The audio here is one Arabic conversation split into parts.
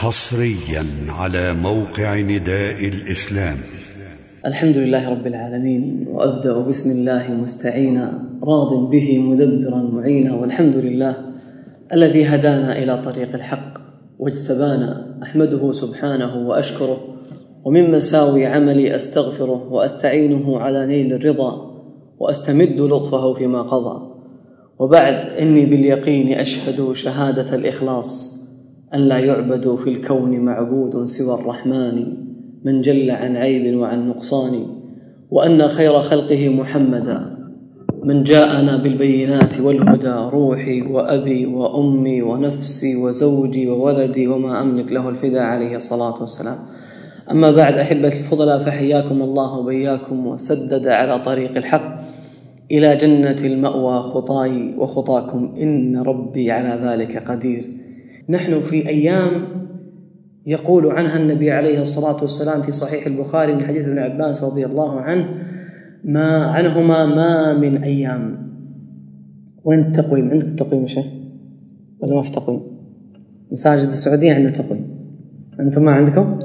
حصريا على موقع نداء الإسلام. الحمد لله رب العالمين، وأبدأ بسم الله مستعينا راض به مدبرا معينا، والحمد لله الذي هدانا إلى طريق الحق واجتبانا، أحمده سبحانه وأشكره، ومن مساوي عملي أستغفره وأستعينه على نيل الرضا، وأستمد لطفه فيما قضى. وبعد، إني باليقين أشهد شهادة الإخلاص أن لا يعبد في الكون معبود سوى الرحمن من جل عن عيب وعن نقصان، وأن خير خلقه محمدا من جاءنا بالبينات والهدى، روحي وأبي وأمي ونفسي وزوجي وولدي وما أملك له الفداء، عليه الصلاة والسلام. أما بعد، أحبة الفضلاء، فحياكم الله وبياكم وسدد على طريق الحق إلى جنة المأوى خطاي وخطاكم، إن ربي على ذلك قدير. نحن في أيام يقول عنها النبي عليه الصلاة والسلام في صحيح البخاري من حديث ابن عباس رضي الله عنهما ما من أيام. وين التقويم؟ عندك التقويم شيء ولا ما في تقويم؟ مساجد السعودية عندنا تقويم، أنتم ما عندكم؟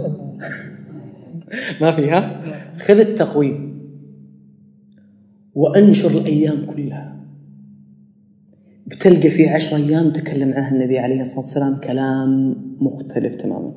ما فيها؟ خذ التقويم وأنشر الأيام كلها، بتلقى في 10 أيام تكلم عنها النبي عليه الصلاة والسلام كلام مختلف تماما.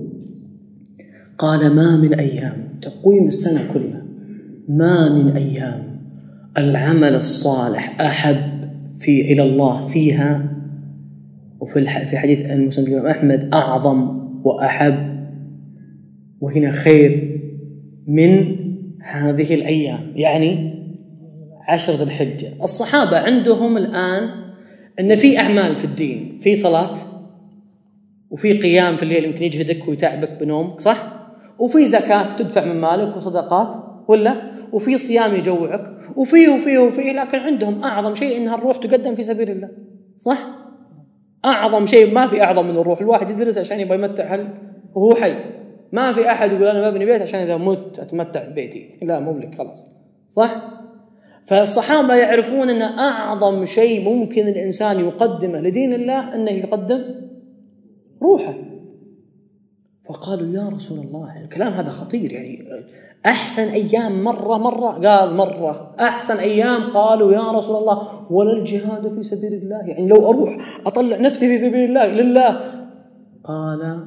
قال: ما من أيام، تقويم السنة كلها، ما من أيام العمل الصالح أحب إلى الله فيها، وفي حديث المسند الإمام أحمد أعظم وأحب وهنا خير من هذه الأيام، يعني 10 ذي الحجة. الصحابة عندهم الآن أن في أعمال في الدين، في صلاة وفي قيام في الليل يمكن يجهدك ويتعبك بنومك، صح؟ وفي زكاة تدفع من مالك وصدقات، ولا؟ وفي صيام يجوعك، وفي لكن عندهم أعظم شيء إنها الروح تقدم في سبيل الله، صح؟ أعظم شيء، ما في أعظم من الروح. الواحد يدرس عشان يبغى يمتع وهو حي، ما في أحد يقول أنا ببني بيت عشان إذا مت أتمتع في بيتي، لا، مو لك خلاص، صح؟ فالصحابة يعرفون أن أعظم شيء ممكن الإنسان يقدمه لدين الله أنه يقدم روحه. فقالوا: يا رسول الله، الكلام هذا خطير، يعني أحسن أيام مرة قال مرة أحسن أيام، قالوا: يا رسول الله، ولا الجهاد في سبيل الله، يعني لو أروح أطلع نفسي في سبيل الله لله. قال: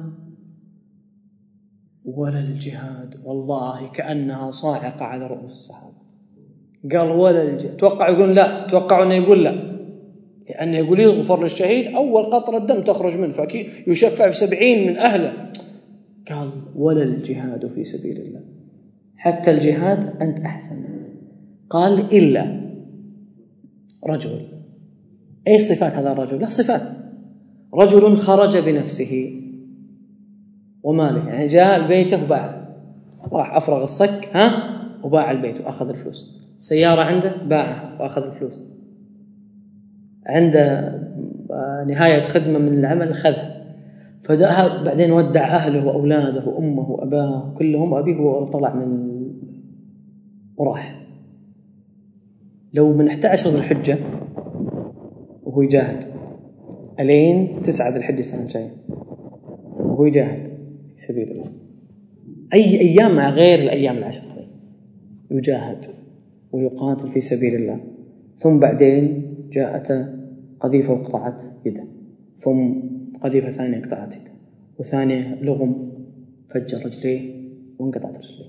ولا الجهاد، والله كأنها صاعقة على رؤوس الصحابة. قال: ولا الجهاد. توقعوا أنه يقول لا، لأنه يقول يغفر للشهيد أول قطرة دم تخرج منه، فأكيد يشفع في 70 من أهله. قال: ولا الجهاد في سبيل الله، حتى الجهاد أنت أحسن. قال: إلا رجل. أي صفات هذا الرجل؟ لا، صفات رجل خرج بنفسه وماله، يعني جاء البيت وباع، راح أفرغ الصك وباع البيت وأخذ الفلوس. سيارة عنده باعها وأخذ الفلوس. عنده نهاية خدمة من العمل أخذها، فذهب بعدين ودع أهله وأولاده وأمه وأباه كلهم، أبيه وطلع من وراح. لو من 11 ذي الحجة وهو يجاهد ألين 9 ذي الحجة السنة الجاية وهو يجاهد في سبيل الله، أي أيام مع غير الأيام 10 يجاهد ويقاتل في سبيل الله. ثم بعدين جاءت قذيفة وقطعت يده، ثم قذيفة ثانية قطعت يده، وثانية لغم فجر رجليه وانقطعت رجليه.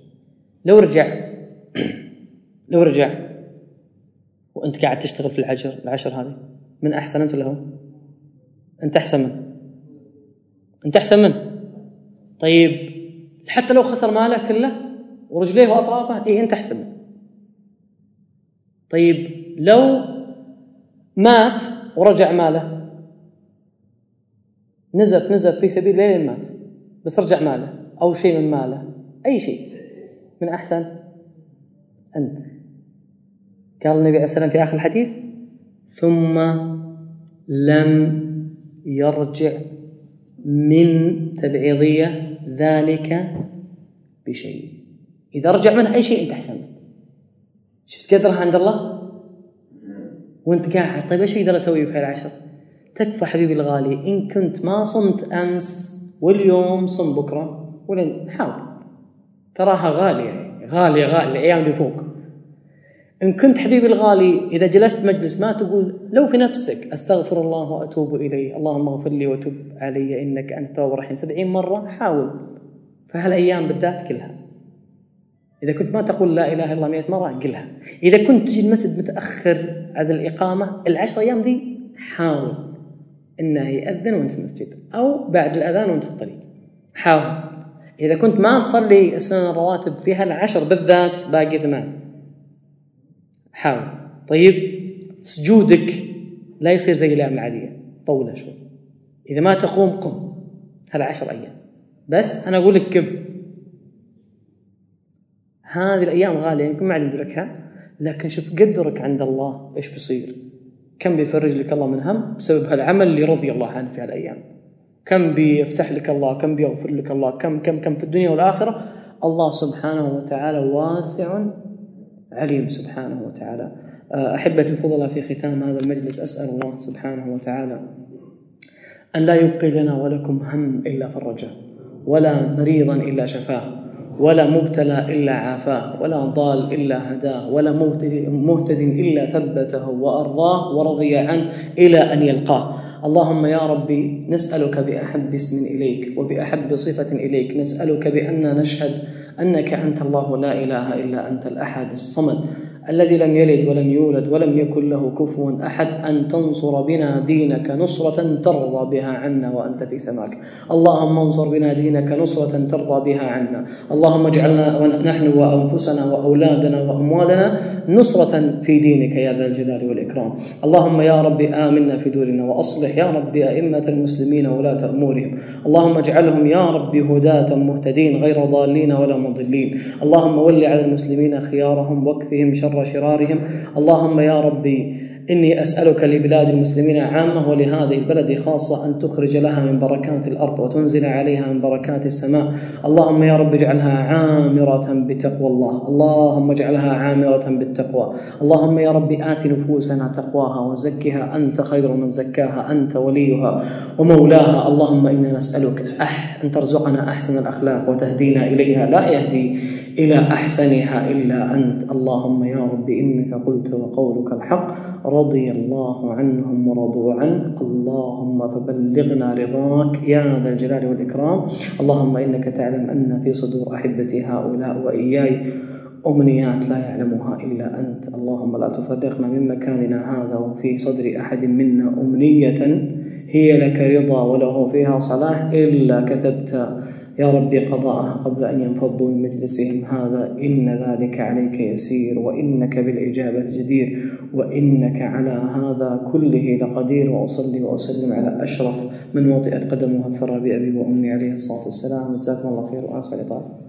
لو رجع وأنت قاعد تشتغل في العشر هذه، من أحسن أنت له؟ أنت أحسن منه. طيب حتى لو خسر ماله كله ورجليه وأطرافه، أنت أحسن منه. طيب لو مات ورجع ماله، نزف في سبيل الله مات، بس رجع ماله أو شيء من ماله، أي شيء، من أحسن أنت. قال النبي عليه السلام في آخر الحديث: ثم لم يرجع من تبعيضية ذلك بشيء. إذا رجع منه أي شيء أنت أحسن منه. شفت قدرها عند الله وانت قاعد. طيب ايش اقدر اسوي في هالعشر؟ تكفى حبيبي الغالي، ان كنت ما صمت امس واليوم صم بكرة ولن حاول، تراها غالية غالية الأيام دي فوق. إن كنت حبيبي الغالي إذا جلست مجلس ما تقول لو في نفسك أستغفر الله وأتوب إليه، اللهم اغفر لي وتب علي إنك أنت التواب الرحيم 70 مرة، حاول في هالأيام بالذات كلها. إذا كنت ما تقول لا إله إلا الله 100 مرة قلها. إذا كنت تجي المسجد متأخر عن الإقامة 10 أيام ذي حاول إنه يأذن وأنت في المسجد أو بعد الأذان وأنت في الطريق، حاول. إذا كنت ما تصلي السنن الرواتب في هال10 بالذات باقي 8، حاول. طيب سجودك لا يصير زي الأيام العادية، طولها شوي. إذا ما تقوم قم هال10 أيام بس. أنا أقول لك كم هذه الأيام غالية يمكن ما ندركها، لكن شوف قدرك عند الله إيش بيصير، كم بيفرج لك الله من هم بسبب هالعمل اللي رضي الله عنه في هالأيام، كم بيفتح لك الله، كم بيغفر لك الله، كم في الدنيا والآخرة. الله سبحانه وتعالى واسع عليم سبحانه وتعالى. أحبة الفضلاء، في ختام هذا المجلس أسأل الله سبحانه وتعالى أن لا يبقي لنا ولكم هم إلا فرجه، ولا مريضا إلا شفاه، ولا مبتلى إلا عافاه، ولا ضال إلا هداه، ولا مهتد إلا ثبته وأرضاه ورضي عنه إلى أن يلقاه. اللهم يا ربي نسألك بأحب اسم إليك وبأحب صفة إليك، نسألك بأننا نشهد أنك أنت الله لا إله إلا أنت الأحد الصمد الذي لم يلد ولم يولد ولم يكن له كفوا أحد، أن تنصر بنا دينك نصرة ترضى بها عنا وأنت في سماك. اللهم انصر بنا دينك نصرة ترضى بها عنا. اللهم اجعلنا نحن وأنفسنا وأولادنا وأموالنا نصرة في دينك يا ذا الجلال والإكرام. اللهم يا رب آمنا في دورنا، وأصلح يا رب أئمة المسلمين ولاة أمورهم. اللهم اجعلهم يا رب هداة مهتدين غير ضالين ولا مضلين. اللهم ول على المسلمين خيارهم واكفهم شر شرارهم. اللهم يا ربي إني أسألك لبلاد المسلمين عامة ولهذه البلد خاصة أن تخرج لها من بركات الأرض وتنزل عليها من بركات السماء. اللهم يا رب اجعلها عامرة بتقوى الله، اللهم اجعلها عامرة بالتقوى. اللهم يا رب آت نفوسنا تقواها وزكها أنت خير من زكاها، أنت وليها ومولاها. اللهم إنا نسألك أن ترزقنا أحسن الأخلاق وتهدينا إليها، لا يهدي إلى أحسنها إلا أنت. اللهم يا رب إنك قلت وقولك الحق، رضي الله عنهم ورضوا عنك. اللهم فبلغنا رضاك يا ذا الجلال والإكرام. اللهم إنك تعلم أن في صدور أحبتي هؤلاء وإياي أمنيات لا يعلمها إلا أنت. اللهم لا تفرقنا من مكاننا هذا وفي صدر أحد منا أمنية هي لك رضا وله فيها صلاح إلا كتبت يا ربي قضاءها قبل أن ينفضوا من مجلسهم هذا. إن ذلك عليك يسير، وإنك بالإجابة جدير، وإنك على هذا كله لقدير. وأصلي وأسلم على أشرف من وطئت قدمه الثرى بأبي وأمي عليه الصلاة والسلام. جزاكم الله خير وأحسن إطاعة.